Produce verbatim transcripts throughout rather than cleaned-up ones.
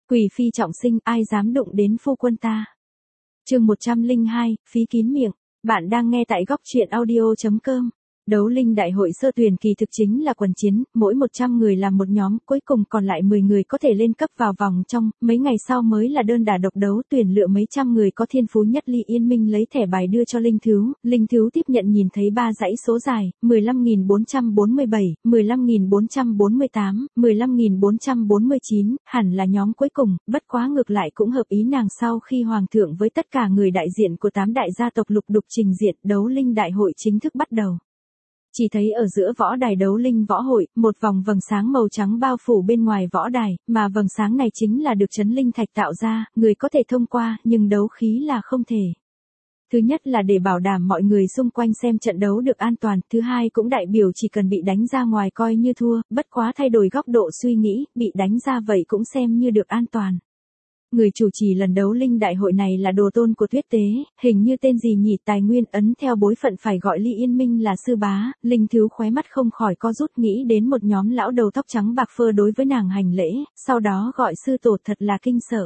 Quỷ phi trọng sinh, ai dám đụng đến phu quân ta. Chương một trăm lẻ hai, phí kín miệng. Bạn đang nghe tại góc truyện audio chấm com. Đấu linh đại hội sơ tuyển kỳ thực chính là quần chiến, mỗi một trăm người làm một nhóm, cuối cùng còn lại mười người có thể lên cấp vào vòng trong, mấy ngày sau mới là đơn đả độc đấu tuyển lựa mấy trăm người có thiên phú nhất. Ly Yên Minh lấy thẻ bài đưa cho Linh Thứu, Linh Thứu tiếp nhận nhìn thấy ba dãy số dài, mười lăm nghìn bốn trăm bốn mươi bảy, mười lăm nghìn bốn trăm bốn mươi tám, mười lăm nghìn bốn trăm bốn mươi chín, hẳn là nhóm cuối cùng, bất quá ngược lại cũng hợp ý nàng. Sau khi hoàng thượng với tất cả người đại diện của tám đại gia tộc lục đục trình diện, đấu linh đại hội chính thức bắt đầu. Chỉ thấy ở giữa võ đài đấu linh võ hội, một vòng vầng sáng màu trắng bao phủ bên ngoài võ đài, mà vầng sáng này chính là được chấn linh thạch tạo ra, người có thể thông qua, nhưng đấu khí là không thể. Thứ nhất là để bảo đảm mọi người xung quanh xem trận đấu được an toàn, thứ hai cũng đại biểu chỉ cần bị đánh ra ngoài coi như thua, bất quá thay đổi góc độ suy nghĩ, bị đánh ra vậy cũng xem như được an toàn. Người chủ trì lần đấu linh đại hội này là đồ tôn của Tuyết Tế, hình như tên gì nhỉ, tài nguyên ấn theo bối phận phải gọi Ly Yên Minh là sư bá. Linh Thứu khóe mắt không khỏi co rút, nghĩ đến một nhóm lão đầu tóc trắng bạc phơ đối với nàng hành lễ, sau đó gọi sư tổ thật là kinh sợ.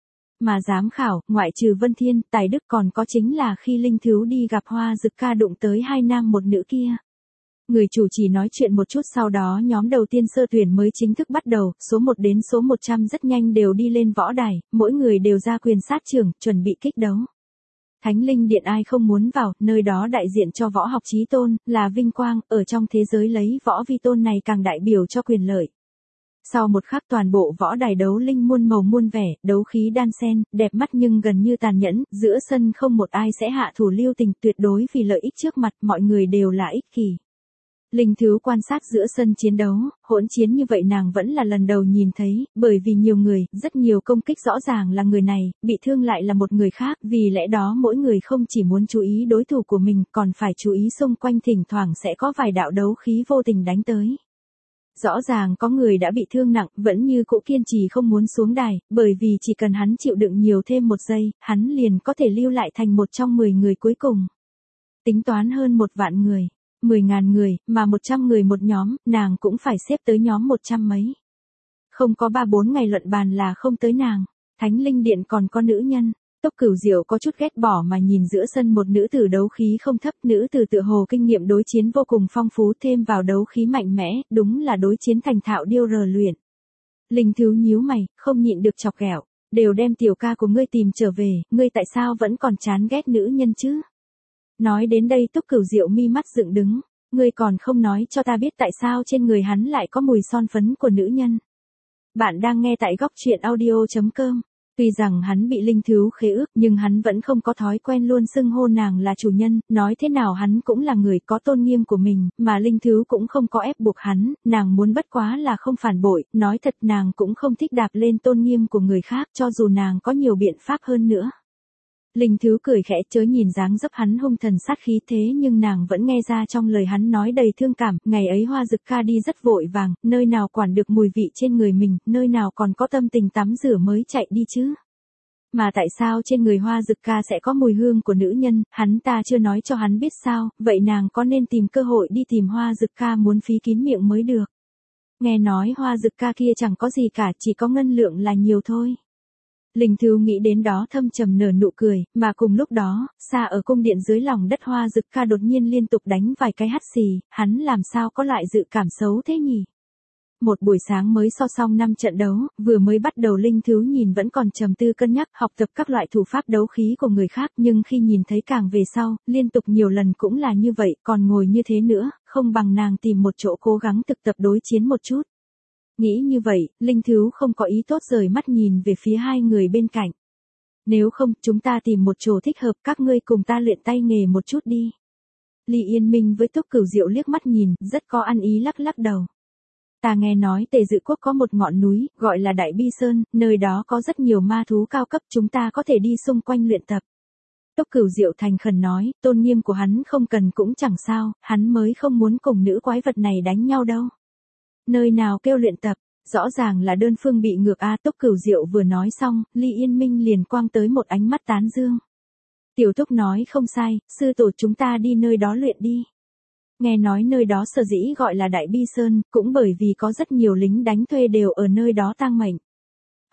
Mà giám khảo, ngoại trừ Vân Thiên, Tài Đức còn có chính là khi Linh Thứu đi gặp Hoa Dực Ca đụng tới hai nam một nữ kia. Người chủ trì nói chuyện một chút sau đó nhóm đầu tiên sơ tuyển mới chính thức bắt đầu, số một đến số một trăm rất nhanh đều đi lên võ đài, mỗi người đều ra quyền sát trưởng, chuẩn bị kích đấu. Thánh linh điện ai không muốn vào, nơi đó đại diện cho võ học chí tôn, là vinh quang, ở trong thế giới lấy võ vi tôn này càng đại biểu cho quyền lợi. Sau một khắc toàn bộ võ đài đấu linh muôn màu muôn vẻ, đấu khí đan xen, đẹp mắt nhưng gần như tàn nhẫn, giữa sân không một ai sẽ hạ thủ lưu tình, tuyệt đối vì lợi ích trước mặt, mọi người đều là ích kỷ. Linh Thứu quan sát giữa sân chiến đấu, hỗn chiến như vậy nàng vẫn là lần đầu nhìn thấy, bởi vì nhiều người, rất nhiều công kích rõ ràng là người này, bị thương lại là một người khác, vì lẽ đó mỗi người không chỉ muốn chú ý đối thủ của mình, còn phải chú ý xung quanh thỉnh thoảng sẽ có vài đạo đấu khí vô tình đánh tới. Rõ ràng có người đã bị thương nặng, vẫn như cũ kiên trì không muốn xuống đài, bởi vì chỉ cần hắn chịu đựng nhiều thêm một giây, hắn liền có thể lưu lại thành một trong mười người cuối cùng. Tính toán hơn một vạn người. Mười ngàn người, mà một trăm người một nhóm, nàng cũng phải xếp tới nhóm một trăm mấy. Không có ba bốn ngày luận bàn là không tới nàng. Thánh linh điện còn có nữ nhân. Tốc Cửu Diệu có chút ghét bỏ mà nhìn giữa sân một nữ tử đấu khí không thấp, nữ tử tựa hồ kinh nghiệm đối chiến vô cùng phong phú, thêm vào đấu khí mạnh mẽ, đúng là đối chiến thành thạo điêu rờ luyện. Linh Thứu nhíu mày, không nhịn được chọc ghẹo, đều đem tiểu ca của ngươi tìm trở về, ngươi tại sao vẫn còn chán ghét nữ nhân chứ? Nói đến đây Túc Cửu Diệu mi mắt dựng đứng, ngươi còn không nói cho ta biết tại sao trên người hắn lại có mùi son phấn của nữ nhân. Bạn đang nghe tại góc truyện audio chấm com. Tuy rằng hắn bị Linh Thứu khế ước nhưng hắn vẫn không có thói quen luôn xưng hô nàng là chủ nhân, nói thế nào hắn cũng là người có tôn nghiêm của mình, mà Linh Thứu cũng không có ép buộc hắn, nàng muốn bất quá là không phản bội, nói thật nàng cũng không thích đạp lên tôn nghiêm của người khác cho dù nàng có nhiều biện pháp hơn nữa. Linh Thứu cười khẽ, chớ nhìn dáng dấp hắn hung thần sát khí thế nhưng nàng vẫn nghe ra trong lời hắn nói đầy thương cảm, ngày ấy Hoa Dực Ca đi rất vội vàng, nơi nào quản được mùi vị trên người mình, nơi nào còn có tâm tình tắm rửa mới chạy đi chứ. Mà tại sao trên người Hoa Dực Ca sẽ có mùi hương của nữ nhân, hắn ta chưa nói cho hắn biết sao, vậy nàng có nên tìm cơ hội đi tìm Hoa Dực Ca muốn phí kín miệng mới được. Nghe nói Hoa Dực Ca kia chẳng có gì cả, chỉ có ngân lượng là nhiều thôi. Linh Thứu nghĩ đến đó thâm trầm nở nụ cười, mà cùng lúc đó, xa ở cung điện dưới lòng đất Hoa Dực Ca đột nhiên liên tục đánh vài cái hắt xì, hắn làm sao có loại dự cảm xấu thế nhỉ? Một buổi sáng mới so xong năm trận đấu, vừa mới bắt đầu Linh Thứu nhìn vẫn còn trầm tư cân nhắc học tập các loại thủ pháp đấu khí của người khác, nhưng khi nhìn thấy càng về sau, liên tục nhiều lần cũng là như vậy, còn ngồi như thế nữa, không bằng nàng tìm một chỗ cố gắng thực tập đối chiến một chút. Nghĩ như vậy, Linh Thứu không có ý tốt rời mắt nhìn về phía hai người bên cạnh. Nếu không, chúng ta tìm một chỗ thích hợp, các ngươi cùng ta luyện tay nghề một chút đi. Ly Yên Minh với Túc Cửu Diệu liếc mắt nhìn, rất có ăn ý lắc lắc đầu. Ta nghe nói Tề Dự Quốc có một ngọn núi, gọi là Đại Bi Sơn, nơi đó có rất nhiều ma thú cao cấp, chúng ta có thể đi xung quanh luyện tập. Túc Cửu Diệu thành khẩn nói, tôn nghiêm của hắn không cần cũng chẳng sao, hắn mới không muốn cùng nữ quái vật này đánh nhau đâu. Nơi nào kêu luyện tập, rõ ràng là đơn phương bị ngược a. Túc Cửu Diệu vừa nói xong, Ly Yên Minh liền quang tới một ánh mắt tán dương. Tiểu Túc nói không sai, sư tổ chúng ta đi nơi đó luyện đi. Nghe nói nơi đó sở dĩ gọi là Đại Bi Sơn, cũng bởi vì có rất nhiều lính đánh thuê đều ở nơi đó tang mệnh.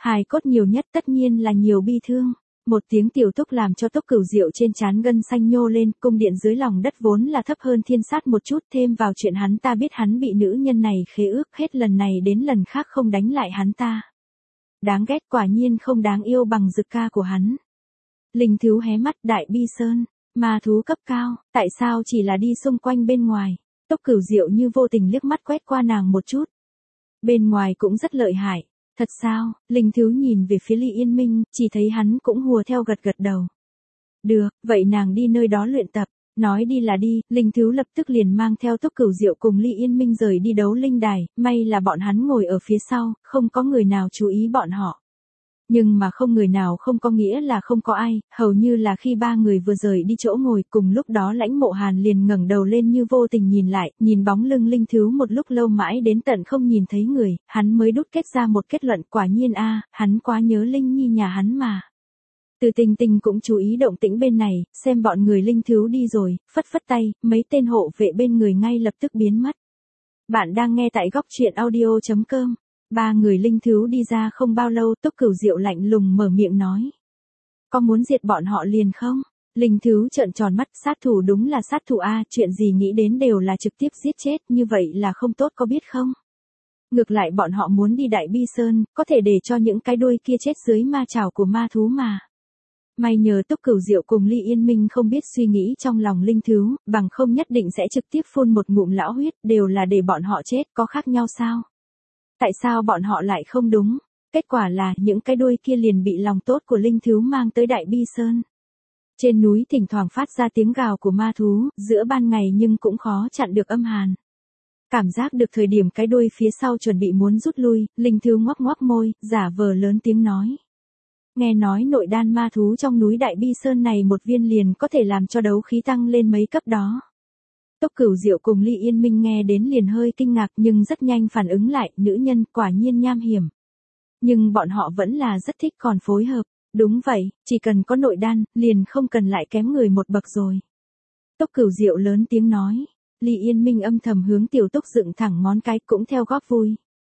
Hài cốt nhiều nhất tất nhiên là nhiều bi thương. Một tiếng tiểu túc làm cho Tốc Cửu Diệu trên trán gân xanh nhô lên, cung điện dưới lòng đất vốn là thấp hơn thiên sát một chút, thêm vào chuyện hắn ta biết hắn bị nữ nhân này khế ước, hết lần này đến lần khác không đánh lại hắn ta. Đáng ghét, quả nhiên không đáng yêu bằng Dực ca của hắn. Linh Thứu hé mắt, Đại Bi Sơn, ma thú cấp cao, tại sao chỉ là đi xung quanh bên ngoài? Tốc Cửu Diệu như vô tình liếc mắt quét qua nàng một chút. Bên ngoài cũng rất lợi hại. Thật sao? Linh Thứu nhìn về phía Ly Yên Minh, chỉ thấy hắn cũng hùa theo gật gật đầu. Được, vậy nàng đi nơi đó luyện tập. Nói đi là đi, Linh Thứu lập tức liền mang theo Tốc Cửu Diệu cùng Ly Yên Minh rời đi đấu linh đài, may là bọn hắn ngồi ở phía sau, không có người nào chú ý bọn họ. Nhưng mà không người nào không có nghĩa là không có ai, hầu như là khi ba người vừa rời đi chỗ ngồi, cùng lúc đó Lãnh Mộ Hàn liền ngẩng đầu lên như vô tình nhìn lại, nhìn bóng lưng Linh Thứu một lúc lâu mãi đến tận không nhìn thấy người, hắn mới đúc kết ra một kết luận, quả nhiên a, hắn quá nhớ Linh Nhi nhà hắn mà. Từ Tình Tình cũng chú ý động tĩnh bên này, xem bọn người Linh Thứu đi rồi, phất phất tay, mấy tên hộ vệ bên người ngay lập tức biến mất. Bạn đang nghe tại góc truyện audio chấm com. Ba người Linh Thứu đi ra không bao lâu, Tốc Cửu Diệu lạnh lùng mở miệng nói. Có muốn diệt bọn họ liền không? Linh Thứu trợn tròn mắt, sát thủ đúng là sát thủ a, chuyện gì nghĩ đến đều là trực tiếp giết chết, như vậy là không tốt có biết không? Ngược lại bọn họ muốn đi Đại Bi Sơn, có thể để cho những cái đuôi kia chết dưới ma trảo của ma thú mà. May nhờ Tốc Cửu Diệu cùng Ly Yên Minh không biết suy nghĩ trong lòng Linh Thứu, bằng không nhất định sẽ trực tiếp phun một ngụm lão huyết, đều là để bọn họ chết, có khác nhau sao? Tại sao bọn họ lại không đúng? Kết quả là những cái đuôi kia liền bị lòng tốt của Linh Thứu mang tới Đại Bi Sơn. Trên núi thỉnh thoảng phát ra tiếng gào của ma thú, giữa ban ngày nhưng cũng khó chặn được âm hàn. Cảm giác được thời điểm cái đuôi phía sau chuẩn bị muốn rút lui, Linh Thứu ngoác ngoác môi, giả vờ lớn tiếng nói. Nghe nói nội đan ma thú trong núi Đại Bi Sơn này một viên liền có thể làm cho đấu khí tăng lên mấy cấp đó. Tốc Cửu Diệu cùng Ly Yên Minh nghe đến liền hơi kinh ngạc nhưng rất nhanh phản ứng lại, nữ nhân quả nhiên nham hiểm. Nhưng bọn họ vẫn là rất thích còn phối hợp. Đúng vậy, chỉ cần có nội đan, liền không cần lại kém người một bậc rồi. Tốc Cửu Diệu lớn tiếng nói. Ly Yên Minh âm thầm hướng Tiểu Túc dựng thẳng ngón cái cũng theo góp vui.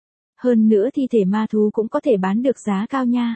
Hơn nữa thi thể ma thú cũng có thể bán được giá cao nha.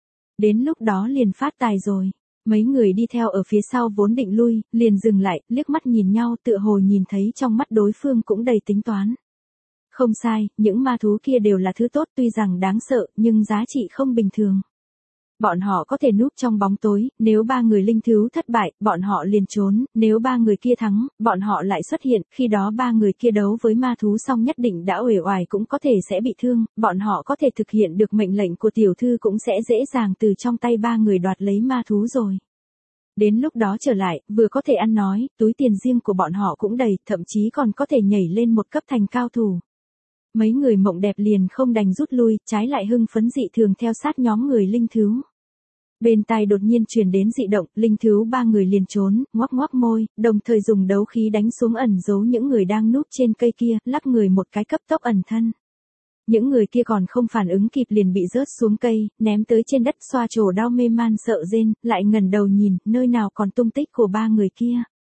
Đến lúc đó liền phát tài rồi. Mấy người đi theo ở phía sau vốn định lui, liền dừng lại, liếc mắt nhìn nhau tựa hồ nhìn thấy trong mắt đối phương cũng đầy tính toán. Không sai, những ma thú kia đều là thứ tốt tuy rằng đáng sợ, nhưng giá trị không bình thường. Bọn họ có thể núp trong bóng tối, nếu ba người Linh Thứu thất bại, bọn họ liền trốn, nếu ba người kia thắng, bọn họ lại xuất hiện, khi đó ba người kia đấu với ma thú xong nhất định đã uể oải cũng có thể sẽ bị thương, bọn họ có thể thực hiện được mệnh lệnh của tiểu thư cũng sẽ dễ dàng từ trong tay ba người đoạt lấy ma thú rồi. Đến lúc đó trở lại, vừa có thể ăn nói, túi tiền riêng của bọn họ cũng đầy, thậm chí còn có thể nhảy lên một cấp thành cao thủ. Mấy người mộng đẹp liền không đành rút lui, trái lại hưng phấn dị thường theo sát nhóm người Linh Thứu. Bên tai đột nhiên truyền đến dị động, Linh Thứu ba người liền trốn, ngoác ngoác môi, đồng thời dùng đấu khí đánh xuống ẩn giấu những người đang núp trên cây kia, lắc người một cái cấp tốc ẩn thân. Những người kia còn không phản ứng kịp liền bị rớt xuống cây, ném tới trên đất xoa trổ đau mê man sợ rên, lại ngẩng đầu nhìn, nơi nào còn tung tích của ba người kia.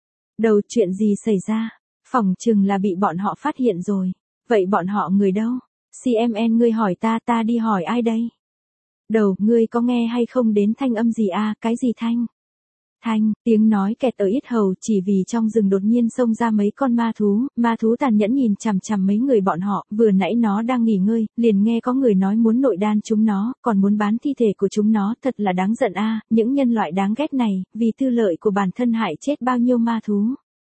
Đầu chuyện gì xảy ra? Phỏng chừng là bị bọn họ phát hiện rồi. Vậy bọn họ người đâu? xê em en ngươi hỏi ta, ta đi hỏi ai đây? Đầu, ngươi có nghe hay không đến thanh âm gì à, cái gì thanh? Thanh, tiếng nói kẹt ở yết hầu chỉ vì trong rừng đột nhiên xông ra mấy con ma thú, ma thú tàn nhẫn nhìn chằm chằm mấy người bọn họ, vừa nãy nó đang nghỉ ngơi, liền nghe có người nói muốn nội đan chúng nó, còn muốn bán thi thể của chúng nó, thật là đáng giận a, những nhân loại đáng ghét này, vì tư lợi của bản thân hại chết bao nhiêu ma thú.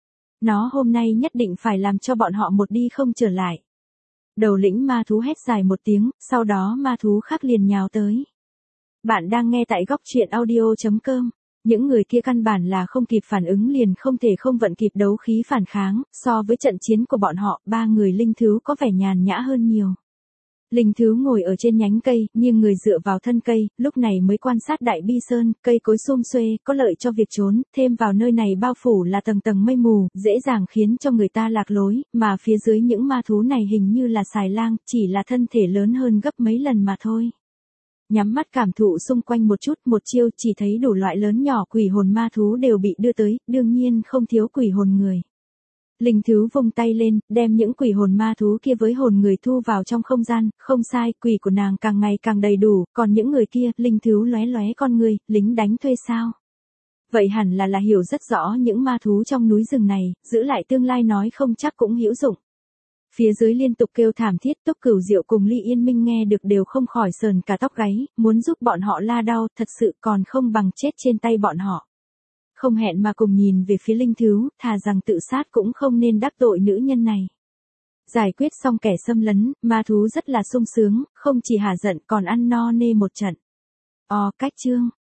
Nó hôm nay nhất định phải làm cho bọn họ một đi không trở lại. Đầu lĩnh ma thú hét dài một tiếng, sau đó ma thú khác liền nhào tới. Bạn đang nghe tại góc truyện audio chấm com. Những người kia căn bản là không kịp phản ứng liền không thể không vận kịp đấu khí phản kháng, so với trận chiến của bọn họ, ba người Linh Thứu có vẻ nhàn nhã hơn nhiều. Linh Thứu ngồi ở trên nhánh cây, nghiêng người dựa vào thân cây, lúc này mới quan sát Đại Bi Sơn, cây cối xum xuê, có lợi cho việc trốn, thêm vào nơi này bao phủ là tầng tầng mây mù, dễ dàng khiến cho người ta lạc lối, mà phía dưới những ma thú này hình như là xài lang, chỉ là thân thể lớn hơn gấp mấy lần mà thôi. Nhắm mắt cảm thụ xung quanh một chút, một chiêu chỉ thấy đủ loại lớn nhỏ quỷ hồn ma thú đều bị đưa tới, đương nhiên không thiếu quỷ hồn người. Linh Thứ vung tay lên, đem những quỷ hồn ma thú kia với hồn người thu vào trong không gian, không sai, quỷ của nàng càng ngày càng đầy đủ, còn những người kia, Linh Thứ lóe lóe con người, lính đánh thuê sao? Vậy hẳn là là hiểu rất rõ những ma thú trong núi rừng này, giữ lại tương lai nói không chắc cũng hữu dụng. Phía dưới liên tục kêu thảm thiết, Túc Cửu Diệu cùng Ly Yên Minh nghe được đều không khỏi sờn cả tóc gáy, muốn giúp bọn họ la đau, thật sự còn không bằng chết trên tay bọn họ. Không hẹn mà cùng nhìn về phía Linh Thứ, thà rằng tự sát cũng không nên đắc tội nữ nhân này. Giải quyết xong kẻ xâm lấn, ma thú rất là sung sướng, không chỉ hả giận còn ăn no nê một trận. O cách chương.